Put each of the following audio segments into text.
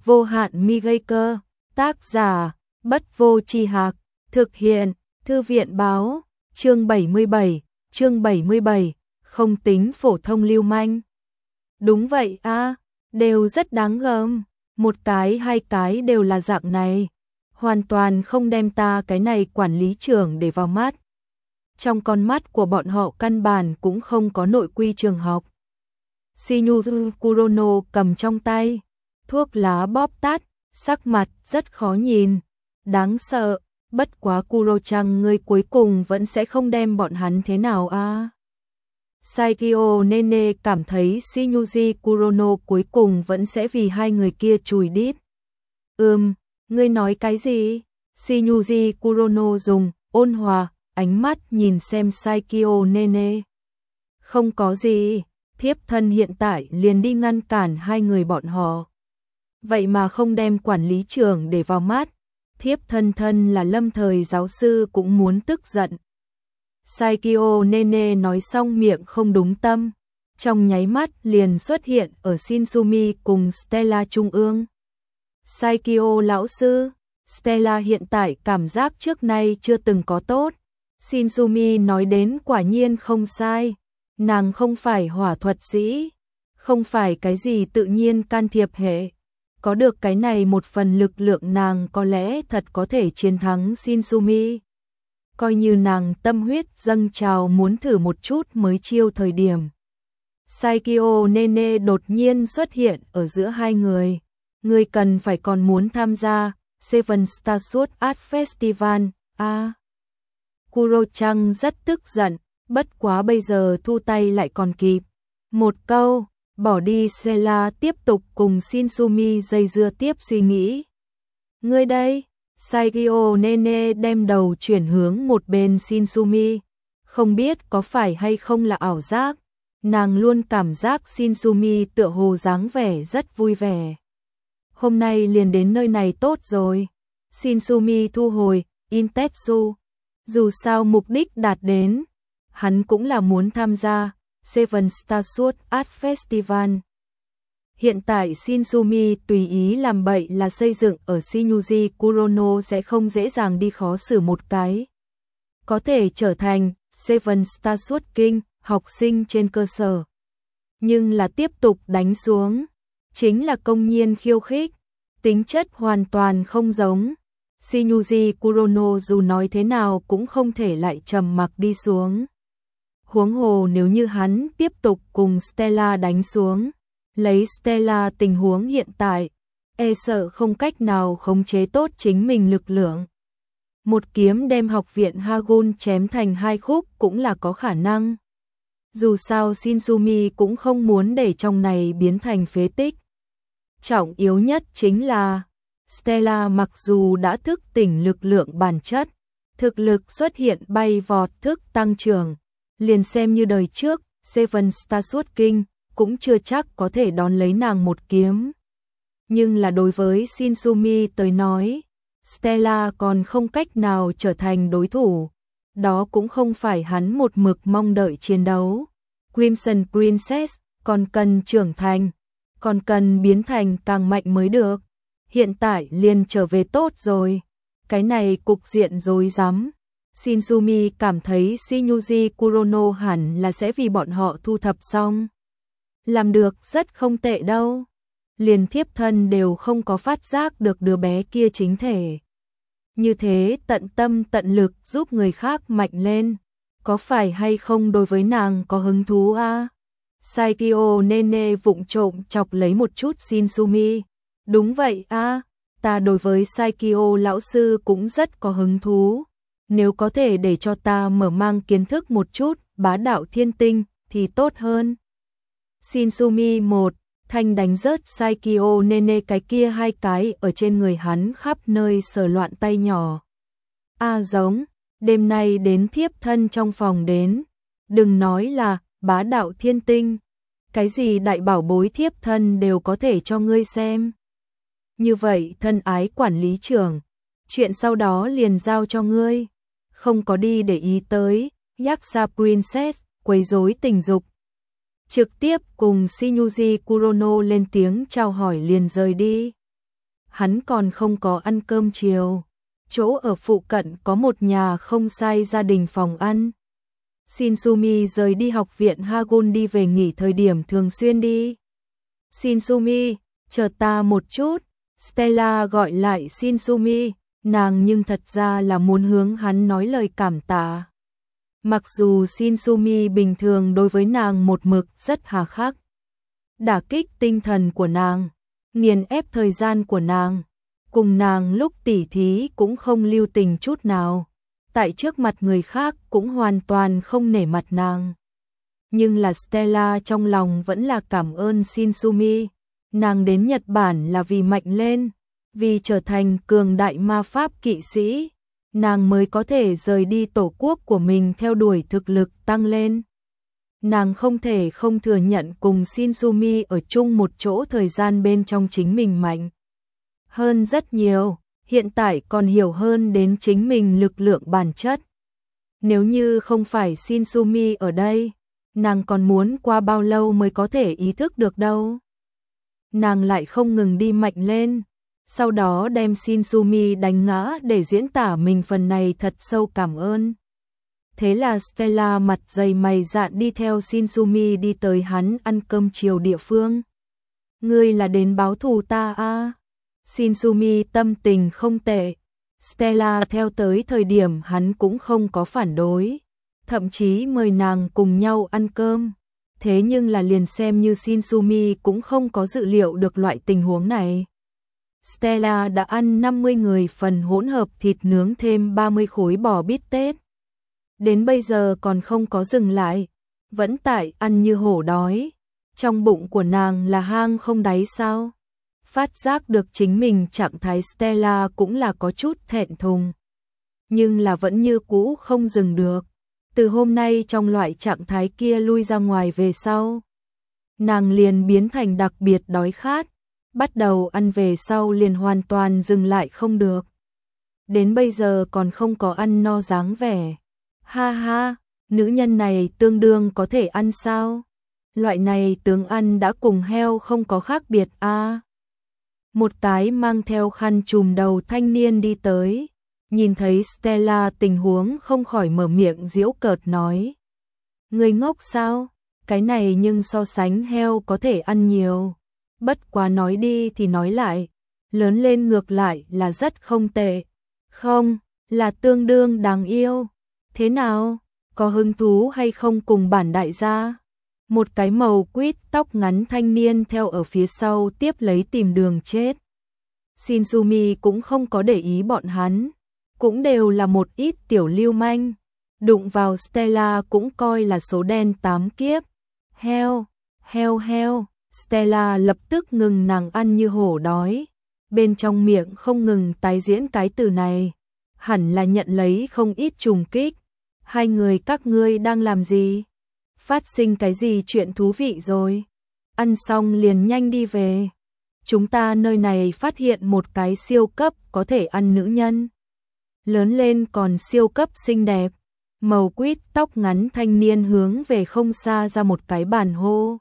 Vô hạn mi gây cơ. Tác giả Bất Vô Tri Hạc. Thực hiện Thư viện Báo. Chương 77. Không tính phổ thông lưu manh. Đúng vậy a, đều rất đáng gờm. Một cái hai cái đều là dạng này. Hoàn toàn không đem ta cái này quản lý trưởng để vào mắt. Trong con mắt của bọn họ căn bản cũng không có nội quy trường học. Shinizu Kurono cầm trong tay thuốc lá bóp tắt, sắc mặt rất khó nhìn, đáng sợ, bất quá Kuro-chan ngươi cuối cùng vẫn sẽ không đem bọn hắn thế nào a. Saikyo Nene cảm thấy Shinizu Kurono cuối cùng vẫn sẽ vì hai người kia chùi đít. Ngươi nói cái gì? Shinizu Kurono dùng ôn hòa ánh mắt nhìn xem Saikyo Nene. Không có gì, thiếp thân hiện tại liền đi ngăn cản hai người bọn họ. Vậy mà không đem quản lý trưởng để vào mắt, thiếp thân là lâm thời giáo sư cũng muốn tức giận. Saikyo Nene nói xong miệng không đúng tâm, trong nháy mắt liền xuất hiện ở Shinsumi cùng Stella trung ương. Saikyo lão sư, Stella hiện tại cảm giác trước nay chưa từng có tốt. Shinsumi nói đến quả nhiên không sai, nàng không phải hỏa thuật sĩ, không phải cái gì tự nhiên can thiệp hệ. Có được cái này một phần lực lượng nàng có lẽ thật có thể chiến thắng Shinsumi. Coi như nàng tâm huyết dâng trào muốn thử một chút mới chiêu thời điểm. Saikyo Nene đột nhiên xuất hiện ở giữa hai người. Người cần phải còn muốn tham gia Seven Star Sword Art Festival, Kuro-chan rất tức giận, bất quá bây giờ thu tay lại còn kịp. Một câu, bỏ đi Stella tiếp tục cùng Shinsumi dây dưa tiếp suy nghĩ. Ngươi đây, Saikyo Nene đem đầu chuyển hướng một bên Shinsumi. Không biết có phải hay không là ảo giác, nàng luôn cảm giác Shinsumi tựa hồ dáng vẻ rất vui vẻ. Hôm nay liền đến nơi này tốt rồi. Shinsumi thu hồi Intetsu. Dù sao mục đích đạt đến, hắn cũng là muốn tham gia Seven Star Sword Art Festival. Hiện tại Shinsumi tùy ý làm bậy là xây dựng ở Shinizu Kurono sẽ không dễ dàng đi khó xử một cái. Có thể trở thành Seven Star Sword King, học sinh trên cơ sở. Nhưng là tiếp tục đánh xuống, chính là công nhiên khiêu khích, tính chất hoàn toàn không giống. Shinizu Kurono dù nói thế nào cũng không thể lại trầm mặc đi xuống. Huống hồ nếu như hắn tiếp tục cùng Stella đánh xuống, lấy Stella tình huống hiện tại, e sợ không cách nào khống chế tốt chính mình lực lượng. Một kiếm đem học viện Hagun chém thành hai khúc cũng là có khả năng. Dù sao Shinsumi cũng không muốn để trong này biến thành phế tích. Trọng yếu nhất chính là Stella mặc dù đã thức tỉnh lực lượng bản chất, thực lực xuất hiện bay vọt thức tăng trưởng, liền xem như đời trước, Seven Star Sword King cũng chưa chắc có thể đón lấy nàng một kiếm. Nhưng là đối với Shinsumi tới nói, Stella còn không cách nào trở thành đối thủ. Đó cũng không phải hắn một mực mong đợi chiến đấu. Crimson Princess còn cần trưởng thành, còn cần biến thành càng mạnh mới được. Hiện tại liền trở về tốt rồi. Cái này cục diện rối rắm. Shinsumi cảm thấy Shinizu Kurono hẳn là sẽ vì bọn họ thu thập xong. Làm được rất không tệ đâu. Liền thiếp thân đều không có phát giác được đứa bé kia chính thể. Như thế tận tâm tận lực giúp người khác mạnh lên. Có phải hay không đối với nàng có hứng thú a? Saikyo Nene vụng trộm chọc lấy một chút Shinsumi. Đúng vậy a, ta đối với Saikyo lão sư cũng rất có hứng thú. Nếu có thể để cho ta mở mang kiến thức một chút bá đạo thiên tinh thì tốt hơn. Shinsumi một thanh đánh rớt Saikyo Nene cái kia hai cái ở trên người hắn khắp nơi sờ loạn tay nhỏ. Giống, đêm nay đến thiếp thân trong phòng đến. Đừng nói là bá đạo thiên tinh. Cái gì đại bảo bối thiếp thân đều có thể cho ngươi xem. Như vậy thân ái quản lý trưởng, chuyện sau đó liền giao cho ngươi. Không có đi để ý tới Yaksa Princess quấy rối tình dục. Trực tiếp cùng Shinizu Kurono lên tiếng chào hỏi liền rời đi. hắn còn không có ăn cơm chiều. Chỗ ở phụ cận có một nhà không sai gia đình phòng ăn. Shinsumi rời đi học viện Hagun đi về nghỉ thời điểm thường xuyên đi. Shinsumi, chờ ta một chút. Stella gọi lại Shinsumi, nàng nhưng thật ra là muốn hướng hắn nói lời cảm tạ. Mặc dù Shinsumi bình thường đối với nàng một mực rất hà khắc, đả kích tinh thần của nàng, nghiền ép thời gian của nàng, cùng nàng lúc tỉ thí cũng không lưu tình chút nào, tại trước mặt người khác cũng hoàn toàn không nể mặt nàng. Nhưng là Stella trong lòng vẫn là cảm ơn Shinsumi, nàng đến Nhật Bản là vì mạnh lên, vì trở thành cường đại ma pháp kỵ sĩ, nàng mới có thể rời đi tổ quốc của mình theo đuổi thực lực tăng lên. Nàng không thể không thừa nhận cùng Shinsumi ở chung một chỗ thời gian bên trong chính mình mạnh hơn rất nhiều, hiện tại còn hiểu hơn đến chính mình lực lượng bản chất. Nếu như không phải Shinsumi ở đây, nàng còn muốn qua bao lâu mới có thể ý thức được đâu. Nàng lại không ngừng đi mạnh lên, sau đó đem Shinsumi đánh ngã để diễn tả mình phần này thật sâu cảm ơn. Thế là Stella mặt dày mày dạn đi theo Shinsumi đi tới hắn ăn cơm chiều địa phương. Ngươi là đến báo thù ta à? Shinsumi tâm tình không tệ. Stella theo tới thời điểm hắn cũng không có phản đối, thậm chí mời nàng cùng nhau ăn cơm. Thế nhưng là liền xem như Shinsumi cũng không có dự liệu được loại tình huống này. Stella đã ăn 50 người phần hỗn hợp thịt nướng thêm 30 khối bò bít tết. Đến bây giờ còn không có dừng lại, vẫn tại ăn như hổ đói. Trong bụng của nàng là hang không đáy sao? Phát giác được chính mình trạng thái Stella cũng là có chút thẹn thùng. Nhưng là vẫn như cũ không dừng được. Từ hôm nay trong loại trạng thái kia lui ra ngoài về sau, nàng liền biến thành đặc biệt đói khát, bắt đầu ăn về sau liền hoàn toàn dừng lại không được. Đến bây giờ còn không có ăn no dáng vẻ. Ha ha, nữ nhân này tương đương có thể ăn sao? Loại này tướng ăn đã cùng heo không có khác biệt a. Một cái mang theo khăn trùm đầu thanh niên đi tới, nhìn thấy Stella tình huống không khỏi mở miệng giễu cợt nói. Người ngốc sao? Cái này nhưng so sánh heo có thể ăn nhiều. Bất quá nói đi thì nói lại, lớn lên ngược lại là rất không tệ. Không, là tương đương đáng yêu. Thế nào? Có hứng thú hay không cùng bản đại gia? Một cái màu quýt tóc ngắn thanh niên theo ở phía sau tiếp lấy tìm đường chết. Shinsumi cũng không có để ý bọn hắn, cũng đều là một ít tiểu lưu manh, đụng vào Stella cũng coi là số đen 8 kiếp. Heo, heo heo, Stella lập tức ngừng nàng ăn như hổ đói, bên trong miệng không ngừng tái diễn cái từ này, hẳn là nhận lấy không ít trùng kích. Hai người các ngươi đang làm gì? Phát sinh cái gì chuyện thú vị rồi? Ăn xong liền nhanh đi về. Chúng ta nơi này phát hiện một cái siêu cấp có thể ăn nữ nhân. Lớn lên còn siêu cấp xinh đẹp. Màu quýt tóc ngắn thanh niên hướng về không xa ra một cái bàn hô.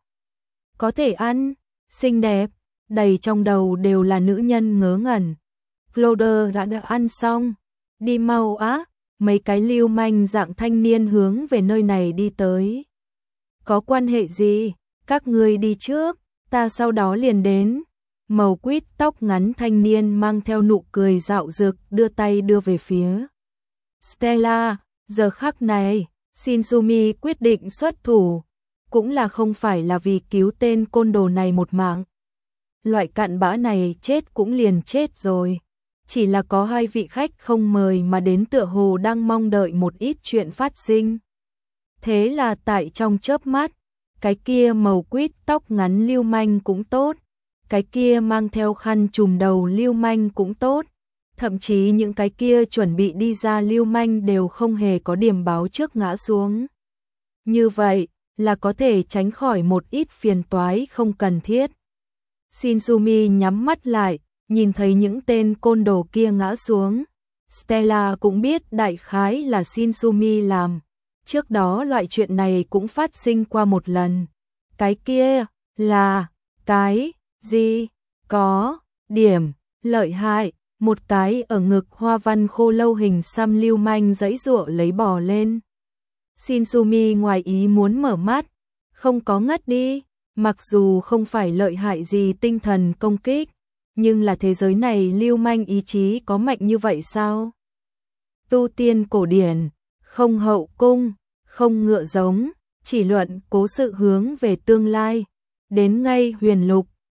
Có thể ăn, xinh đẹp, đầy trong đầu đều là nữ nhân ngớ ngẩn. Cloder đã ăn xong. Đi mau á, mấy cái lưu manh dạng thanh niên hướng về nơi này đi tới. Có quan hệ gì? Các ngươi đi trước, ta sau đó liền đến. Màu quýt tóc ngắn thanh niên mang theo nụ cười dạo dực đưa tay đưa về phía Stella. Giờ khắc này, Shinsumi quyết định xuất thủ, cũng là không phải là vì cứu tên côn đồ này một mạng. Loại cặn bã này chết cũng liền chết rồi. Chỉ là có hai vị khách không mời mà đến tựa hồ đang mong đợi một ít chuyện phát sinh. Thế là tại trong chớp mắt, cái kia màu quýt tóc ngắn lưu manh cũng tốt, cái kia mang theo khăn trùm đầu lưu manh cũng tốt, thậm chí những cái kia chuẩn bị đi ra lưu manh đều không hề có điểm báo trước ngã xuống. Như vậy là có thể tránh khỏi một ít phiền toái không cần thiết. Shinsumi nhắm mắt lại, nhìn thấy những tên côn đồ kia ngã xuống. Stella cũng biết đại khái là Shinsumi làm. Trước đó loại chuyện này cũng phát sinh qua một lần. Cái kia là cái gì? Có điểm Lợi hại, một cái ở ngực hoa văn khô lâu hình xăm lưu manh giãy giụa lấy bò lên. Shinsumi ngoài ý muốn mở mắt, không có ngất đi, mặc dù không phải lợi hại gì tinh thần công kích, nhưng là thế giới này lưu manh ý chí có mạnh như vậy sao? Tu tiên cổ điển, không hậu cung, không ngựa giống, chỉ luận cố sự hướng về tương lai, đến ngay huyền lục,